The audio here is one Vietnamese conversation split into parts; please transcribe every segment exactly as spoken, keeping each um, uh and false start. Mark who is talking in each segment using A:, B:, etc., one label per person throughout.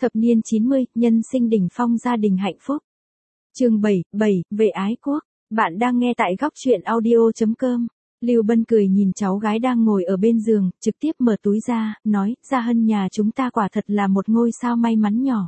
A: Thập niên chín mươi, nhân sinh đỉnh phong gia đình hạnh phúc. Chương bảy, bảy, về ái quốc. Bạn đang nghe tại góc truyện audio chấm com. Lưu Bân cười nhìn cháu gái đang ngồi ở bên giường, trực tiếp mở túi ra, nói, Gia Hân nhà chúng ta quả thật là một ngôi sao may mắn nhỏ.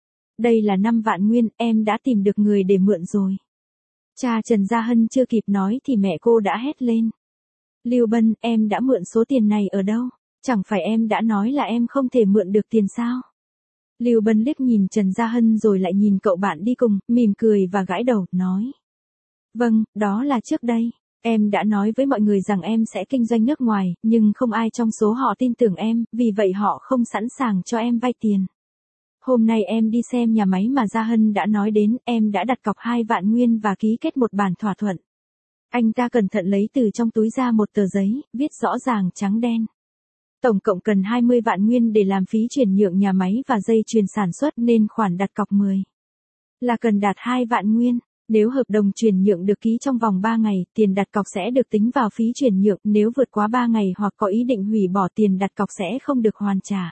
A: Đây là năm vạn nguyên, em đã tìm được người để mượn rồi. Cha Trần Gia Hân chưa kịp nói thì mẹ cô đã hét lên. Lưu Bân, em đã mượn số tiền này ở đâu? Chẳng phải em đã nói là em không thể mượn được tiền sao? Lưu Bân liếc nhìn Trần Gia Hân rồi lại nhìn cậu bạn đi cùng, mỉm cười và gãi đầu, nói. Vâng, đó là trước đây. Em đã nói với mọi người rằng em sẽ kinh doanh nước ngoài, nhưng không ai trong số họ tin tưởng em, vì vậy họ không sẵn sàng cho em vay tiền. Hôm nay em đi xem nhà máy mà Gia Hân đã nói đến, em đã đặt cọc hai vạn nguyên và ký kết một bản thỏa thuận. Anh ta cẩn thận lấy từ trong túi ra một tờ giấy, viết rõ ràng trắng đen. Tổng cộng cần hai mươi vạn nguyên để làm phí chuyển nhượng nhà máy và dây chuyền sản xuất nên khoản đặt cọc mười. Là cần đạt hai vạn nguyên. Nếu hợp đồng chuyển nhượng được ký trong vòng ba ngày, tiền đặt cọc sẽ được tính vào phí chuyển nhượng, nếu vượt quá ba ngày hoặc có ý định hủy bỏ tiền đặt cọc sẽ không được hoàn trả.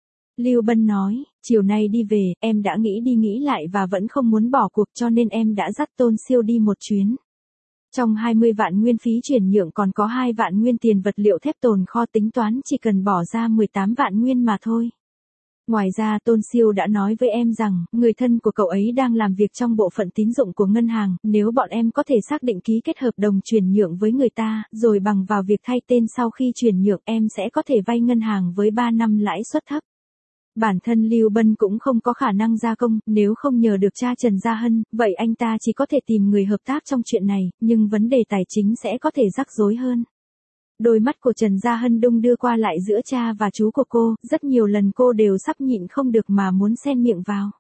A: Lưu Bân nói, chiều nay đi về, em đã nghĩ đi nghĩ lại và vẫn không muốn bỏ cuộc cho nên em đã dắt Tôn Siêu đi một chuyến. Trong hai mươi vạn nguyên phí chuyển nhượng còn có hai vạn nguyên tiền vật liệu thép tồn kho, tính toán chỉ cần bỏ ra mười tám vạn nguyên mà thôi. Ngoài ra Tôn Siêu đã nói với em rằng, người thân của cậu ấy đang làm việc trong bộ phận tín dụng của ngân hàng, nếu bọn em có thể xác định ký kết hợp đồng chuyển nhượng với người ta, rồi bằng vào việc thay tên sau khi chuyển nhượng em sẽ có thể vay ngân hàng với ba năm lãi suất thấp. Bản thân Lưu Bân cũng không có khả năng gia công, nếu không nhờ được cha Trần Gia Hân, vậy anh ta chỉ có thể tìm người hợp tác trong chuyện này, nhưng vấn đề tài chính sẽ có thể rắc rối hơn. Đôi mắt của Trần Gia Hân đung đưa qua lại giữa cha và chú của cô, rất nhiều lần cô đều sắp nhịn không được mà muốn xen miệng vào.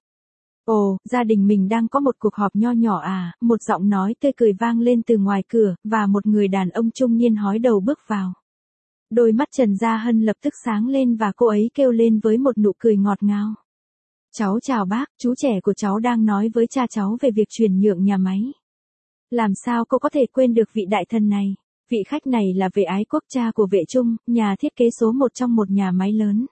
A: Ồ, gia đình mình đang có một cuộc họp nho nhỏ à, một giọng nói tươi cười vang lên từ ngoài cửa, và một người đàn ông trung niên hói đầu bước vào. Đôi mắt Trần Gia Hân lập tức sáng lên và cô ấy kêu lên với một nụ cười ngọt ngào. Cháu chào bác, chú trẻ của cháu đang nói với cha cháu về việc chuyển nhượng nhà máy. Làm sao cô có thể quên được vị đại thần này? Vị khách này là Vệ Ái Quốc, cha của Vệ Trung, nhà thiết kế số một trong một nhà máy lớn.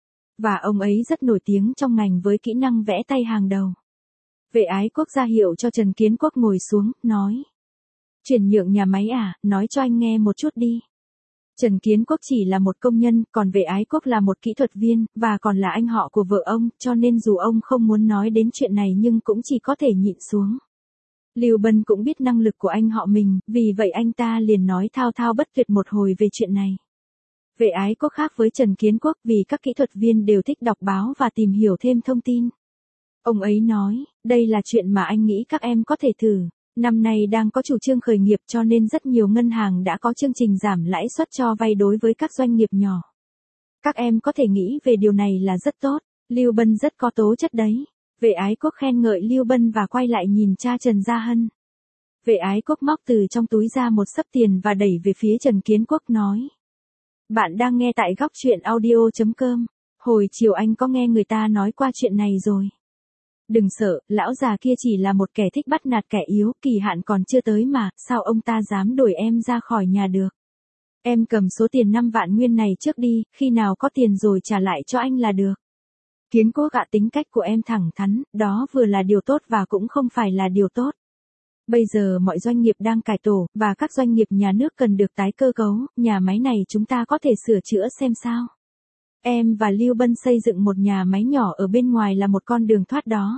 A: Và ông ấy rất nổi tiếng trong ngành với kỹ năng vẽ tay hàng đầu. Vệ Ái Quốc ra hiệu cho Trần Kiến Quốc ngồi xuống, nói. Chuyển nhượng nhà máy à, nói cho anh nghe một chút đi. Trần Kiến Quốc chỉ là một công nhân, còn Vệ Ái Quốc là một kỹ thuật viên, và còn là anh họ của vợ ông, cho nên dù ông không muốn nói đến chuyện này nhưng cũng chỉ có thể nhịn xuống. Lưu Bân cũng biết năng lực của anh họ mình, vì vậy anh ta liền nói thao thao bất tuyệt một hồi về chuyện này. Vệ Ái Quốc khác với Trần Kiến Quốc vì các kỹ thuật viên đều thích đọc báo và tìm hiểu thêm thông tin. Ông ấy nói, đây là chuyện mà anh nghĩ các em có thể thử. Năm nay đang có chủ trương khởi nghiệp cho nên rất nhiều ngân hàng đã có chương trình giảm lãi suất cho vay đối với các doanh nghiệp nhỏ. Các em có thể nghĩ về điều này là rất tốt. Lưu Bân rất có tố chất đấy. Vệ Ái Quốc khen ngợi Lưu Bân và quay lại nhìn cha Trần Gia Hân. Vệ Ái Quốc móc từ trong túi ra một xấp tiền và đẩy về phía Trần Kiến Quốc, nói. Bạn đang nghe tại góc truyện audio chấm com. Hồi chiều anh có nghe người ta nói qua chuyện này rồi. Đừng sợ, lão già kia chỉ là một kẻ thích bắt nạt kẻ yếu, kỳ hạn còn chưa tới mà, sao ông ta dám đuổi em ra khỏi nhà được. Em cầm số tiền năm vạn nguyên này trước đi, khi nào có tiền rồi trả lại cho anh là được. Kiến Quốc ạ, tính cách của em thẳng thắn, đó vừa là điều tốt và cũng không phải là điều tốt. Bây giờ mọi doanh nghiệp đang cải tổ, và các doanh nghiệp nhà nước cần được tái cơ cấu, nhà máy này chúng ta có thể sửa chữa xem sao. Em và Lưu Bân xây dựng một nhà máy nhỏ ở bên ngoài là một con đường thoát đó.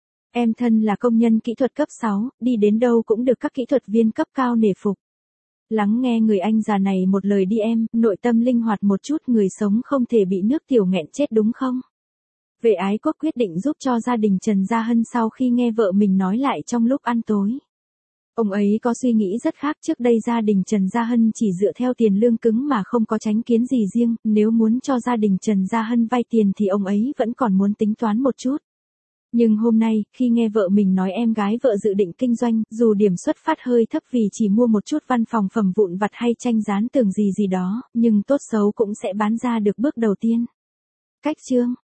A: Em thân là công nhân kỹ thuật cấp sáu, đi đến đâu cũng được các kỹ thuật viên cấp cao nể phục. Lắng nghe người anh già này một lời đi em, nội tâm linh hoạt một chút, người sống không thể bị nước tiểu nghẹn chết đúng không? Vệ Ái Quốc quyết định giúp cho gia đình Trần Gia Hân sau khi nghe vợ mình nói lại trong lúc ăn tối. Ông ấy có suy nghĩ rất khác, trước đây gia đình Trần Gia Hân chỉ dựa theo tiền lương cứng mà không có chánh kiến gì riêng, nếu muốn cho gia đình Trần Gia Hân vay tiền thì ông ấy vẫn còn muốn tính toán một chút. Nhưng hôm nay, khi nghe vợ mình nói em gái vợ dự định kinh doanh, dù điểm xuất phát hơi thấp vì chỉ mua một chút văn phòng phẩm vụn vặt hay tranh dán tường gì gì đó, nhưng tốt xấu cũng sẽ bán ra được bước đầu tiên. Cách chương